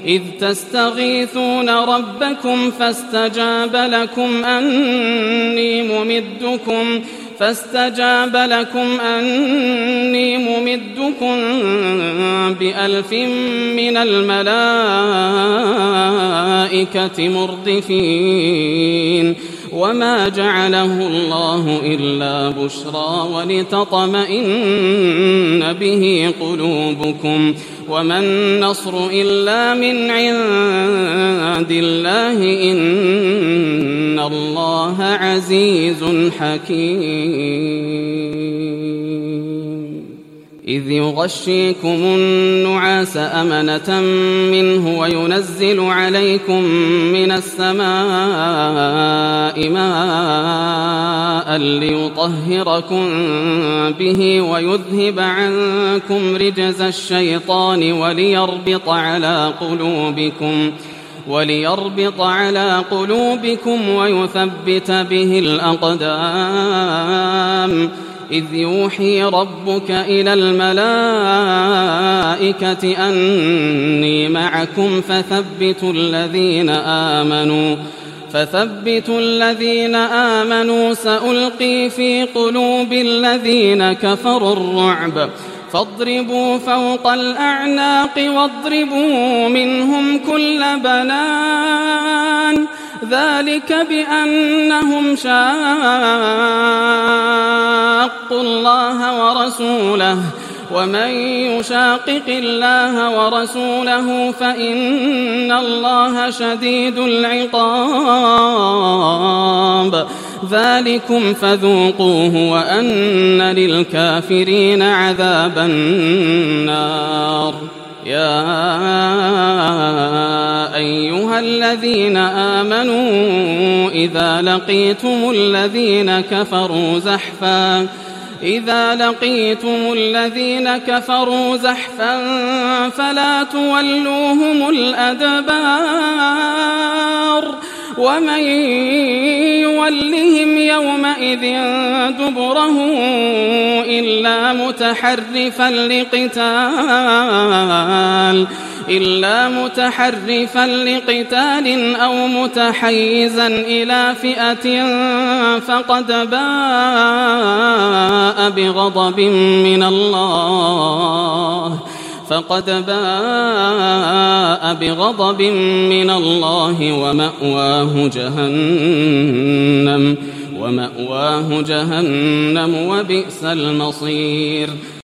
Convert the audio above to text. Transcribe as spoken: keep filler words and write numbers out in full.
إذ تستغيثون ربكم فاستجاب لكم أني ممدكم فاستجاب لكم أني ممدكم بألف من الملائكة مردفين وما جعله الله إلا بشرى ولتطمئن به قلوبكم وما النصر إلا من عند الله إن الله عزيز حكيم إذ يغشيكم النعاس أمنة منه وينزل عليكم من السماء ماء ليطهركم به ويذهب عنكم رجز الشيطان وليربط على قلوبكم وليربط على قلوبكم ويثبت به الأقدام إذ يوحي ربك إلى الملائكة أني معكم فثبتوا الذين آمنوا فثبتوا الذين آمنوا سألقي في قلوب الذين كفروا الرعب فاضربوا فوق الأعناق واضربوا منهم كل بنان ذلك بأنهم شاقوا الله ورسوله ومن يشاقق الله ورسوله فإن الله شديد العقاب ذلكم فذوقوه وأن للكافرين عذاب النار يا أيها الذين آمنوا إذا لقيتم الذين كفروا زحفا إذا لقيتم الذين كفروا زحفا فلا تولوهم الأدبار ومن يولهم يومئذ دبره إلا متحرفا لقتال إلا متحرفا لقتال أو متحيزا إلى فئة فقد باء بغضب من الله فقد باء بغضب من الله ومأواه جهنم ومأواه جهنم وبئس المصير